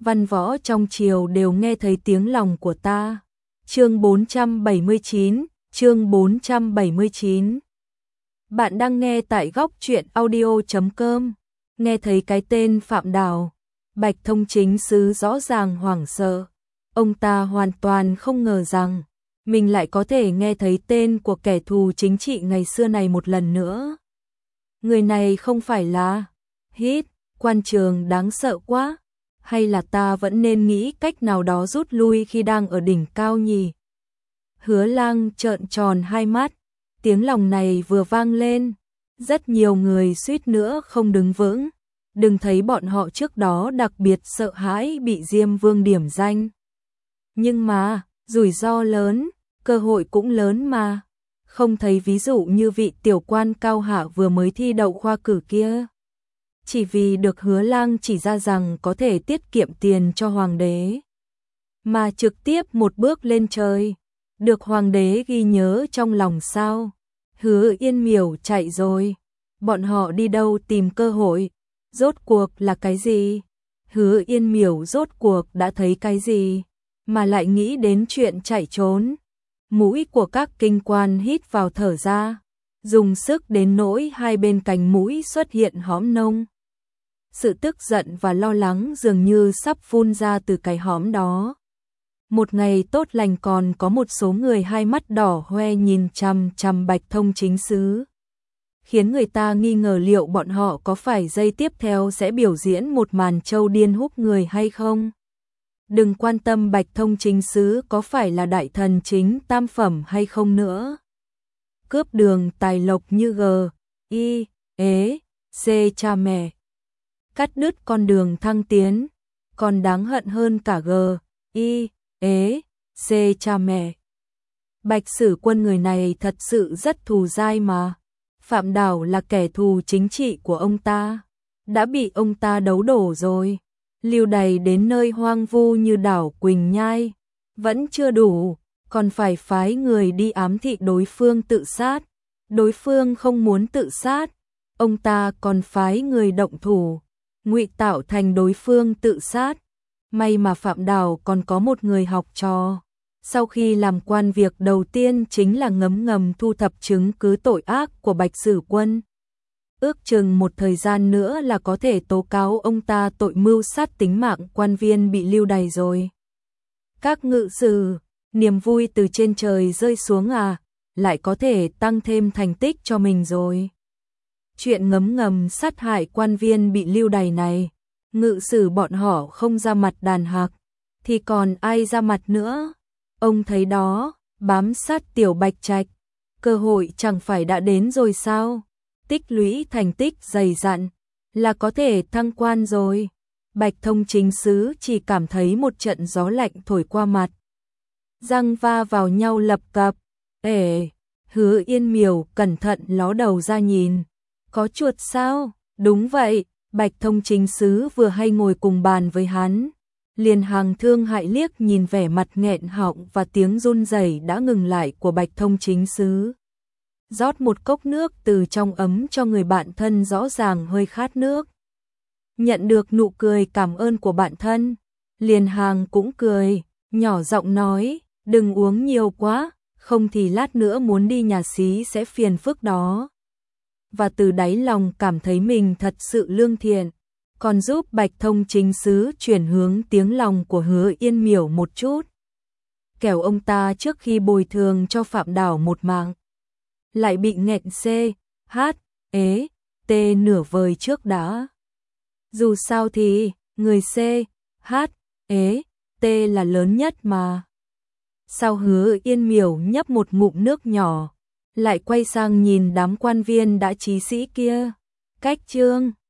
văn võ trong triều đều nghe thấy tiếng lòng của ta. Chương 479, chương 479. Bạn đang nghe tại góc truyện audio.com. Nghe thấy cái tên Phạm Đào, Bạch Thông Chính Sứ rõ ràng hoảng sợ. Ông ta hoàn toàn không ngờ rằng mình lại có thể nghe thấy tên của kẻ thù chính trị ngày xưa này một lần nữa. Người này không phải là Quan Trường đáng sợ quá, hay là ta vẫn nên nghĩ cách nào đó rút lui khi đang ở đỉnh cao nhỉ? Hứa Lang trợn tròn hai mắt, tiếng lòng này vừa vang lên, rất nhiều người suýt nữa không đứng vững. Đừng thấy bọn họ trước đó đặc biệt sợ hãi bị Diêm Vương điểm danh. Nhưng mà, rủi ro lớn, cơ hội cũng lớn mà. Không thấy ví dụ như vị tiểu quan cao hạ vừa mới thi đậu khoa cử kia. Chỉ vì được Hứa Lang chỉ ra rằng có thể tiết kiệm tiền cho hoàng đế, mà trực tiếp một bước lên trời, được hoàng đế ghi nhớ trong lòng sao. Hứa Yên Miểu chạy rồi, bọn họ đi đâu tìm cơ hội, rốt cuộc là cái gì? Hứa Yên Miểu rốt cuộc đã thấy cái gì, mà lại nghĩ đến chuyện chạy trốn. Mũi của các kinh quan hít vào thở ra, dùng sức đến nỗi hai bên cánh mũi xuất hiện hõm nông. Sự tức giận và lo lắng dường như sắp phun ra từ cái hõm đó. Một ngày tốt lành còn có một số người hai mắt đỏ hoe nhìn chằm chằm Bạch Thông Chính Sứ, khiến người ta nghi ngờ liệu bọn họ có phải giây tiếp theo sẽ biểu diễn một màn trâu điên húc người hay không. Đừng quan tâm Bạch Thông Chính Sứ có phải là đại thần chính tam phẩm hay không nữa. Cướp đường tài lộc như C cha mẹ, cắt đứt con đường thăng tiến, còn đáng hận hơn cả C cha mẹ. Bạch Sử Quân người này thật sự rất thù dai mà. Phạm Đào là kẻ thù chính trị của ông ta, đã bị ông ta đấu đổ rồi. Lưu đày đến nơi hoang vu như đảo Quỳnh Nhai vẫn chưa đủ, còn phải phái người đi ám thị đối phương tự sát. Đối phương không muốn tự sát, ông ta còn phái người động thủ, ngụy tạo thành đối phương tự sát. May mà Phạm Đào còn có một người học trò. Sau khi làm quan, việc đầu tiên chính là ngấm ngầm thu thập chứng cứ tội ác của Bạch Sử Quân. Ước chừng một thời gian nữa là có thể tố cáo ông ta tội mưu sát tính mạng quan viên bị lưu đày rồi. Các ngự sử, niềm vui từ trên trời rơi xuống à, lại có thể tăng thêm thành tích cho mình rồi. Chuyện ngấm ngầm sát hại quan viên bị lưu đày này, ngự sử bọn họ không ra mặt đàn hạc, thì còn ai ra mặt nữa. Ông thấy đó, bám sát Tiểu Bạch Trạch, cơ hội chẳng phải đã đến rồi sao? Tích lũy thành tích dày dặn là có thể thăng quan rồi. Bạch Thông Chính Sứ chỉ cảm thấy một trận gió lạnh thổi qua mặt, răng va vào nhau lập cập. Hứa Yên Miểu cẩn thận ló đầu ra nhìn, có chuột sao? Đúng vậy, Bạch Thông Chính Sứ vừa hay ngồi cùng bàn với hắn, liền hàng thương hại liếc nhìn vẻ mặt nghẹn họng và tiếng run rẩy đã ngừng lại của Bạch Thông Chính Sứ. Rót một cốc nước từ trong ấm cho người bạn thân rõ ràng hơi khát nước. Nhận được nụ cười cảm ơn của bạn thân, liền hàng cũng cười, nhỏ giọng nói, đừng uống nhiều quá, không thì lát nữa muốn đi nhà xí sẽ phiền phức đó. Và từ đáy lòng cảm thấy mình thật sự lương thiện, còn giúp Bạch Thông Chính Sứ chuyển hướng tiếng lòng của Hứa Yên Miểu một chút. Kẻo ông ta trước khi bồi thường cho Phạm Đào một mạng, lại bị nghẹn nửa vời trước đã. Dù sao thì, người là lớn nhất mà. Sau Hứa Yên Miểu nhấp một ngụm nước nhỏ, lại quay sang nhìn đám quan viên đã trí sĩ kia. Cách chương